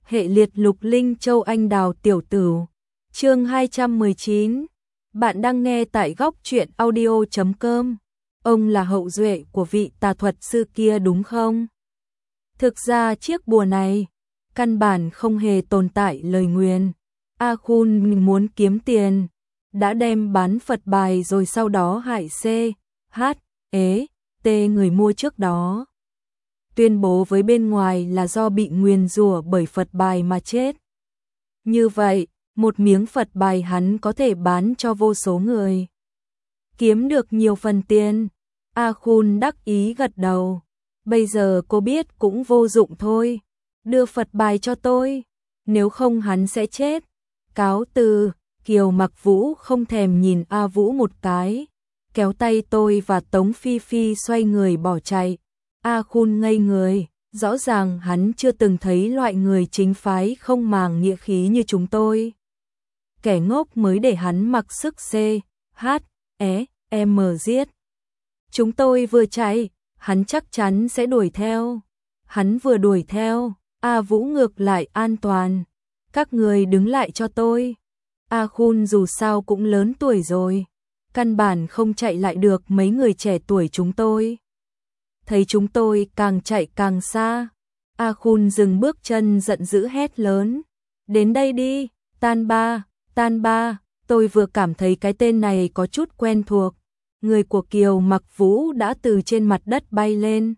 hệ liệt lục linh châu anh đào tiểu tử. Chương 219. Bạn đang nghe tại góc truyện audio.com. Ông là hậu duệ của vị tà thuật sư kia đúng không? Thực ra chiếc bùa này căn bản không hề tồn tại lời nguyền. A Khun muốn kiếm tiền, đã đem bán Phật bài rồi sau đó hại C, H, E, T người mua trước đó. Tuyên bố với bên ngoài là do bị nguyền rủa bởi Phật bài mà chết. Như vậy, một miếng Phật bài hắn có thể bán cho vô số người, kiếm được nhiều phần tiền. A Khun đắc ý gật đầu. Bây giờ cô biết cũng vô dụng thôi. Đưa Phật bài cho tôi, nếu không hắn sẽ chết. Cáo từ. Kiều Mặc Vũ không thèm nhìn A Vũ một cái, kéo tay tôi và Tống Phi Phi xoay người bỏ chạy. A Khun ngây người, rõ ràng hắn chưa từng thấy loại người chính phái không màng nghĩa khí như chúng tôi. Kẻ ngốc mới để hắn mặc sức C, H, E, M giết. Chúng tôi vừa chạy, hắn chắc chắn sẽ đuổi theo. Hắn vừa đuổi theo, A Vũ ngược lại an toàn. Các người đứng lại cho tôi. A Khun dù sao cũng lớn tuổi rồi, căn bản không chạy lại được mấy người trẻ tuổi chúng tôi. Thấy chúng tôi càng chạy càng xa, A Khun dừng bước chân giận dữ hét lớn. Đến đây đi, Tan Ba, tôi vừa cảm thấy cái tên này có chút quen thuộc. Người của Kiều Mặc Vũ đã từ trên mặt đất bay lên.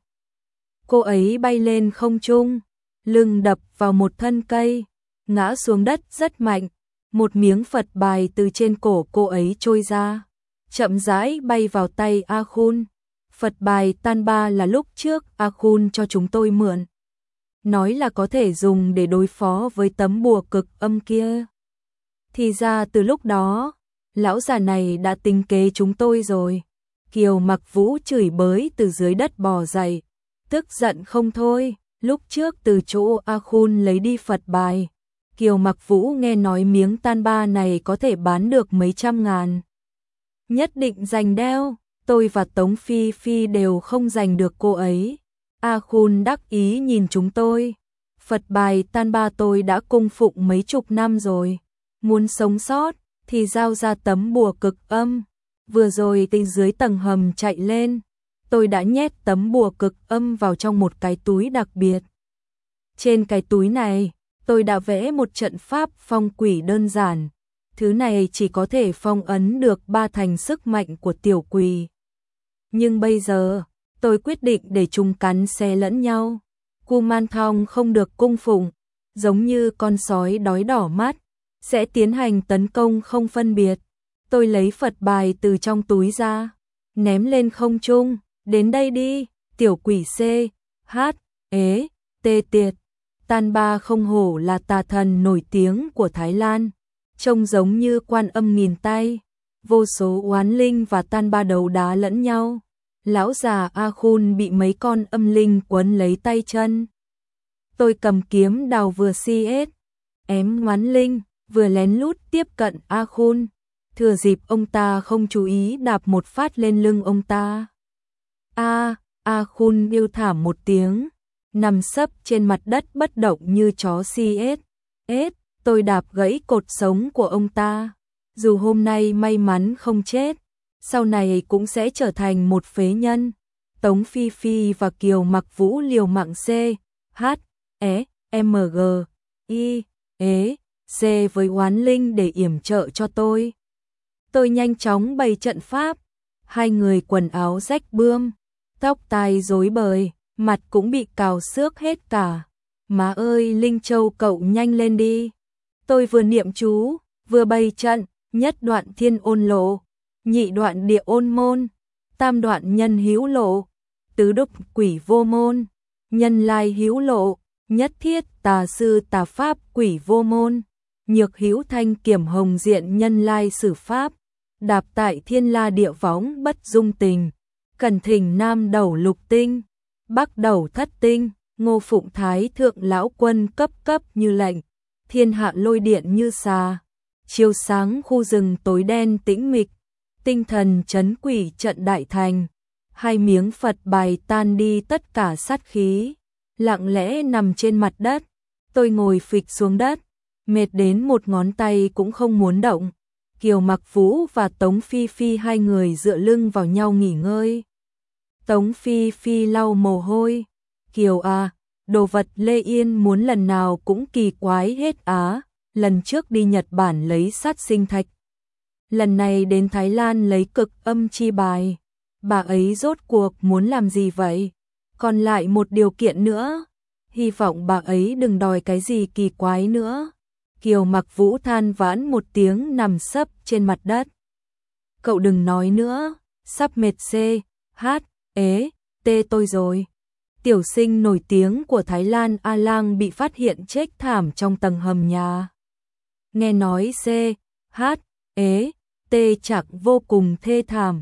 Cô ấy bay lên không trung, lưng đập vào một thân cây, ngã xuống đất rất mạnh. Một miếng Phật bài từ trên cổ cô ấy trôi ra, chậm rãi bay vào tay A Khun. Phật bài Tan Ba là lúc trước A Khun cho chúng tôi mượn, nói là có thể dùng để đối phó với tấm bùa cực âm kia. Thì ra từ lúc đó, lão già này đã tính kế chúng tôi rồi. Kiều Mặc Vũ chửi bới từ dưới đất bò dậy, tức giận không thôi. Lúc trước từ chỗ A Khun lấy đi Phật bài, Kiều Mặc Vũ nghe nói miếng Tan Ba này có thể bán được mấy trăm ngàn. Nhất định giành đeo, tôi và Tống Phi Phi đều không giành được cô ấy. A Khun đắc ý nhìn chúng tôi. Phật bài Tan Ba tôi đã cung phụng mấy chục năm rồi. Muốn sống sót thì giao ra tấm bùa cực âm. Vừa rồi từ dưới tầng hầm chạy lên, tôi đã nhét tấm bùa cực âm vào trong một cái túi đặc biệt. Trên cái túi này, tôi đã vẽ một trận pháp phong quỷ đơn giản. Thứ này chỉ có thể phong ấn được 3 thành sức mạnh của tiểu quỷ. Nhưng bây giờ, tôi quyết định để chúng cắn xé lẫn nhau. Kuman Thong không được cung phụng, giống như con sói đói đỏ mắt, sẽ tiến hành tấn công không phân biệt. Tôi lấy Phật bài từ trong túi ra, ném lên không trung. Đến đây đi, tiểu quỷ C, H, E, T tiệt. Tan Ba không hổ là tà thần nổi tiếng của Thái Lan, trông giống như Quan Âm nghìn tay. Vô số oán linh và Tan Ba đấu đá lẫn nhau. Lão già A Khun bị mấy con âm linh quấn lấy tay chân. Tôi cầm kiếm đào vừa CS, oán linh, vừa lén lút tiếp cận A Khun. Thừa dịp ông ta không chú ý đạp một phát lên lưng ông ta. A Khun kêu thảm một tiếng, nằm sấp trên mặt đất bất động như chó CS. Tôi đạp gãy cột sống của ông ta. Dù hôm nay may mắn không chết, sau này cũng sẽ trở thành một phế nhân. Tống Phi Phi và Kiều Mặc Vũ liều mạng C, H, E, M, G, I, E, C với oán linh để yểm trợ cho tôi. Tôi nhanh chóng bày trận pháp. Hai người quần áo rách bươm, tóc tai rối bời, mặt cũng bị cào xước hết cả. Má ơi Linh Châu cậu nhanh lên đi. Tôi vừa niệm chú, vừa bày trận. Nhất đoạn thiên ôn lộ, nhị đoạn địa ôn môn, tam đoạn nhân hữu lộ, tứ đúc quỷ vô môn, nhân lai hữu lộ, nhất thiết tà sư tà pháp quỷ vô môn, nhược hữu thanh kiểm hồng diện nhân lai sử pháp, đạp tại thiên la địa võng bất dung tình, cẩn thỉnh nam đầu lục tinh, bắc đầu thất tinh, Ngô Phụng Thái thượng lão quân cấp cấp như lệnh, thiên hạ lôi điện như xà. Chiếu sáng khu rừng tối đen tĩnh mịch, tinh thần trấn quỷ trận đại thành. Hai miếng Phật bài tan đi tất cả sát khí, lặng lẽ nằm trên mặt đất. Tôi ngồi phịch xuống đất, mệt đến một ngón tay cũng không muốn động. Kiều Mặc Vũ và Tống Phi Phi hai người dựa lưng vào nhau nghỉ ngơi. Tống Phi Phi lau mồ hôi. Kiều à, đồ vật Lê Yên muốn lần nào cũng kỳ quái hết á. Lần trước đi Nhật Bản lấy sát sinh thạch. Lần này đến Thái Lan lấy cực âm chi bài. Bà ấy rốt cuộc muốn làm gì vậy? Còn lại một điều kiện nữa. Hy vọng bà ấy đừng đòi cái gì kỳ quái nữa. Kiều Mặc Vũ than vãn một tiếng nằm sấp trên mặt đất. Cậu đừng nói nữa, sắp mệt xê, hát, ế, tê tôi rồi. Tiểu sinh nổi tiếng của Thái Lan A Lang bị phát hiện chết thảm trong tầng hầm nhà. Nghe nói xê, hát, ế, tê chắc vô cùng thê thảm.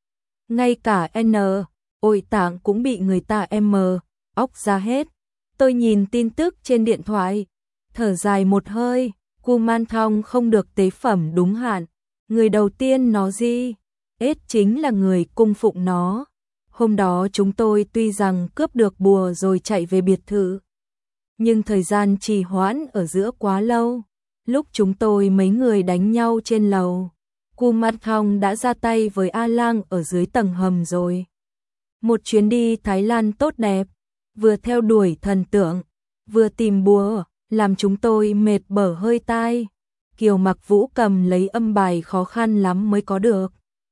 Ngay cả N, ôi tạng cũng bị người ta M, óc ra hết. Tôi nhìn tin tức trên điện thoại, thở dài một hơi, Kuman Thong không được tế phẩm đúng hạn. Người đầu tiên nó gì? Ết chính là người cung phụng nó. Hôm đó chúng tôi tuy rằng cướp được bùa rồi chạy về biệt thự, nhưng thời gian trì hoãn ở giữa quá lâu. Lúc chúng tôi mấy người đánh nhau trên lầu, Kuman Thong đã ra tay với A Lang ở dưới tầng hầm rồi. Một chuyến đi Thái Lan tốt đẹp, vừa theo đuổi thần tượng, vừa tìm bùa, làm chúng tôi mệt bở hơi tai. Kiều Mặc Vũ cầm lấy âm bài khó khăn lắm mới có được.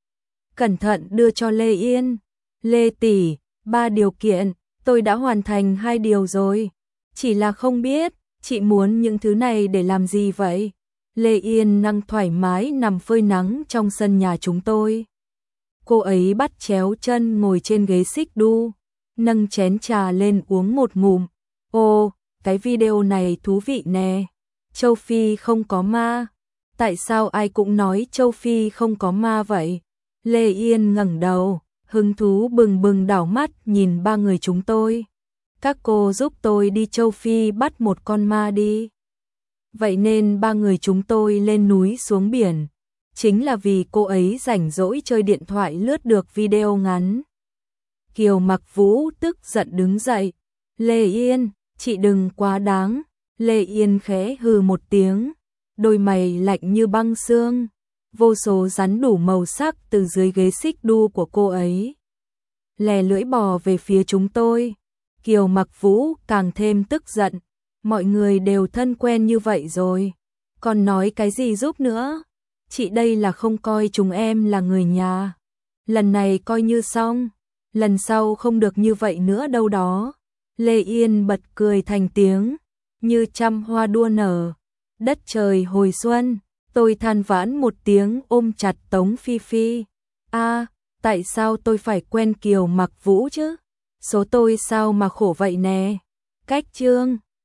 Cẩn thận đưa cho Lê Yên. Lê tỷ, 3 điều kiện, tôi đã hoàn thành 2 điều rồi. Chỉ là không biết, chị muốn những thứ này để làm gì vậy? Lê Yên năng thoải mái nằm phơi nắng trong sân nhà chúng tôi. Cô ấy bắt chéo chân ngồi trên ghế xích đu, nâng chén trà lên uống một ngụm. Ồ, cái video này thú vị nè. Châu Phi không có ma. Tại sao ai cũng nói Châu Phi không có ma vậy? Lê Yên ngẩng đầu, hứng thú bừng bừng đảo mắt nhìn 3 người chúng tôi. Các cô giúp tôi đi Châu Phi bắt một con ma đi. Vậy nên 3 người chúng tôi lên núi xuống biển. Chính là vì cô ấy rảnh rỗi chơi điện thoại lướt được video ngắn. Kiều Mặc Vũ tức giận đứng dậy. Lê Yên, chị đừng quá đáng. Lê Yên khẽ hừ một tiếng, đôi mày lạnh như băng xương. Vô số rắn đủ màu sắc từ dưới ghế xích đu của cô ấy lè lưỡi bò về phía chúng tôi. Kiều Mặc Vũ càng thêm tức giận. Mọi người đều thân quen như vậy rồi, còn nói cái gì giúp nữa? Chị đây là không coi chúng em là người nhà. Lần này coi như xong, lần sau không được như vậy nữa đâu đó. Lê Yên bật cười thành tiếng, như trăm hoa đua nở, đất trời hồi xuân. Tôi than vãn một tiếng ôm chặt Tống Phi Phi. À, tại sao tôi phải quen Kiều Mặc Vũ chứ? Số tôi sao mà khổ vậy nè? Cách chương